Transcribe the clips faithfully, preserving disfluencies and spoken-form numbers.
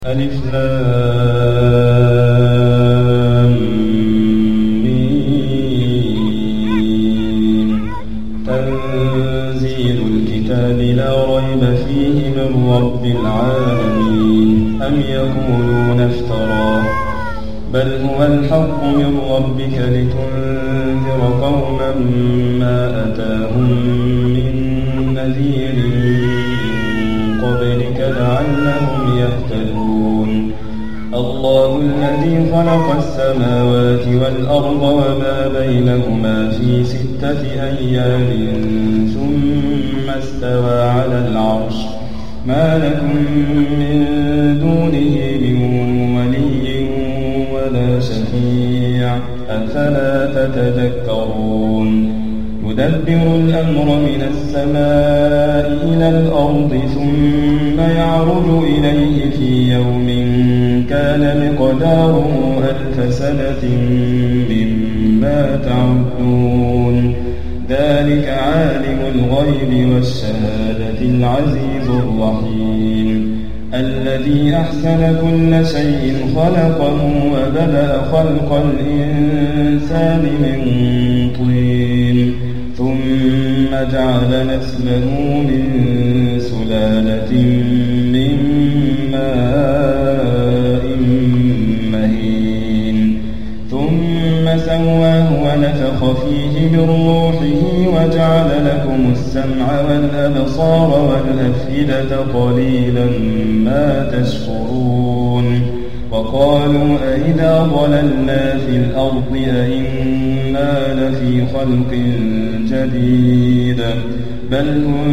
ألف لام ميم. تنزيل الكتاب لا ريب فيه من رب العالمين. أم يقولون افتراه بل هو الحق من ربك لتنذر قوما ما أتاهم من نذير من قبلك لعلهم يهتدون. الله الذي خلق السماوات والأرض وما بينهما في ستة أيام ثم استوى على العرش. ما لكم من دونه من ولي ولا شفيع أفلا تتذكرون. يدبر الأمر من السماء إلى الأرض ثم يعرج إليه في يوم كان مقداره ألف سنة مما تعدون. ذلك عالم الغيب والشهادة العزيز الرحيم الذي أحسن كل شيء خلقه وبدأ خلق الإنسان من طين ثم جعل نسله من سلالة من ماء مهين ثم سواه ونفخ فيه من روحه وجعل لكم السمع والأبصار والأفئدة قليلا ما تشكرون. وقالوا أئذا ضللنا في الأرض أئنا لفي خلق جديد بل هم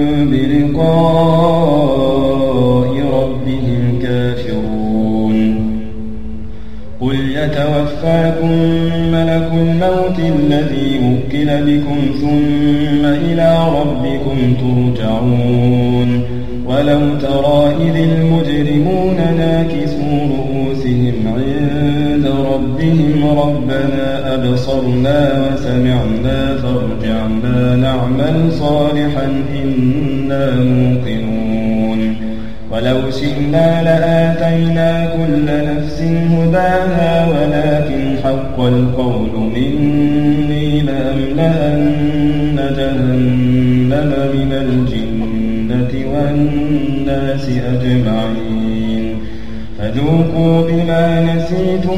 بلقاء ربهم كافرون. قل يتوفاكم ملك الموت الذي وكل بكم ثم إلى ربكم ترجعون. ولو ترى إذ المجرمون ناكسوا رؤوسهم عند ربهم ربنا أبصرنا وسمعنا فارجعنا نعمل صالحا إنا موقنون. ولو شئنا لآتينا كل نفس هداها ولكن حق القول مني لأملأن جهنم من الجنة والناس أجمعين. فذوقوا بما نسيتم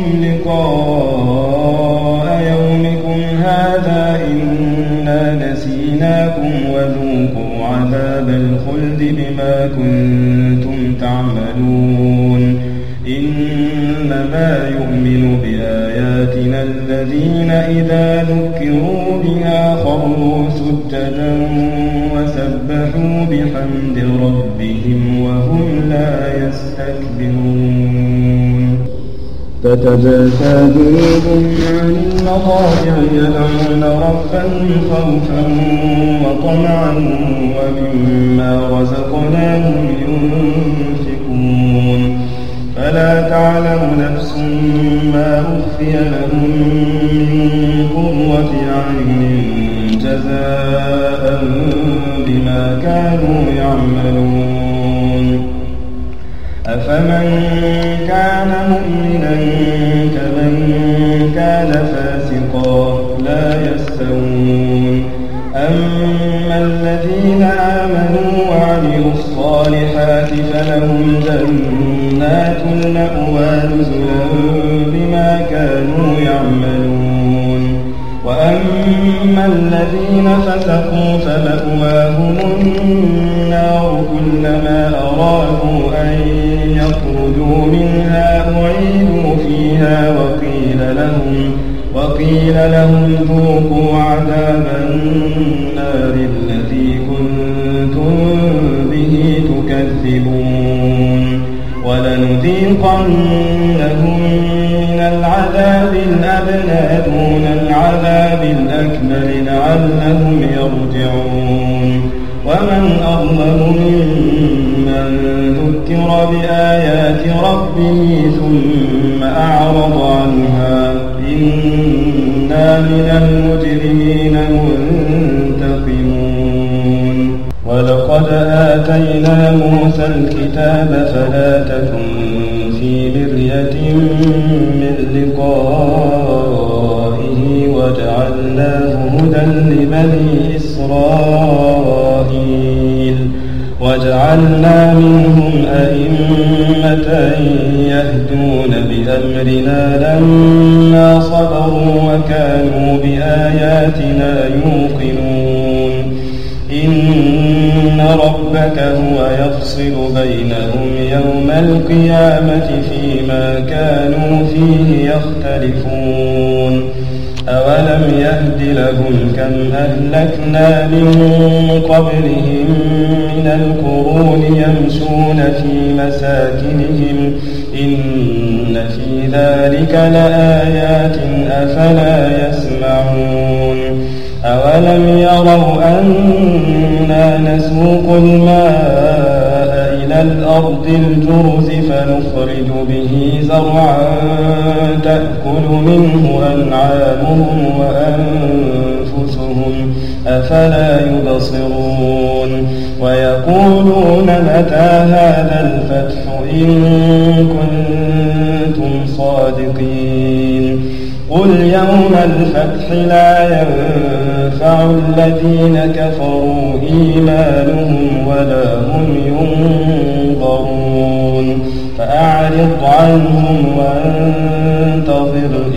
لقاء يومكم هذا إنا نسيناكم وذوقوا عذاب الخلد بما كنتم تعملون. إنما يؤمن بآياتنا الذين إذا ذكروا بها خروا سجدا وسبحوا بحمد ربهم وهم لا يستكبرون. تتجافى جنوبهم عن المضاجع يدعون ربهم خوفا وطمعا ومما رزقناهم ينفقون. فلا تعلم نفس ما أخفي لهم من قرة أعين جزاء بما كانوا يعملون. أفمن كان مؤمنا كمن كان فاسقا لا يستوون. أما الذين آمنوا وعملوا الصالحات فلهم جنات المأوى نزلا بما كانوا يعملون. وأما الذين فسقوا فمأواهم النار كلما أرادوا أن يخرجوا منها أعيدوا فيها وقيل لهم وقيل لهم ذوقوا عذاب النار الذي كنتم به تكذبون. ولنذيقنهم من العذاب الأدنى دون العذاب الأكبر لعلهم يرجعون. ومن أظلم ممن ذكر بآيات ربه ثم أعرض عنها إنا من المجرمين منتقمون. ولقد ولقد آتينا موسى الكتاب فلا تكن في مرية من لقائه وجعلناه هدى لبني إسرائيل وجعلنا منهم أئمة يهدون بأمرنا لما صبروا وكانوا بآياتنا يوقنون إن ربك هو يفصل بينهم يوم القيامة فيما كانوا فيه يختلفون أولم يهد لهم كم أهلكنا من قبلهم من القرون يمشون في مساكنهم إن في ذلك لآيات أفلا يسمعون أولم يروا أنا نسوق الماء إلى الأرض الجرز فنخرج به زرعا تأكل منه أنعامهم وأنفسهم أفلا يبصرون ويقولون متى هذا الفتح إن كنتم صادقين قل يوم الفتح لا ينفع الذين كفروا إيمانهم ولا هم ينظرون فأعرض عنهم وانتظر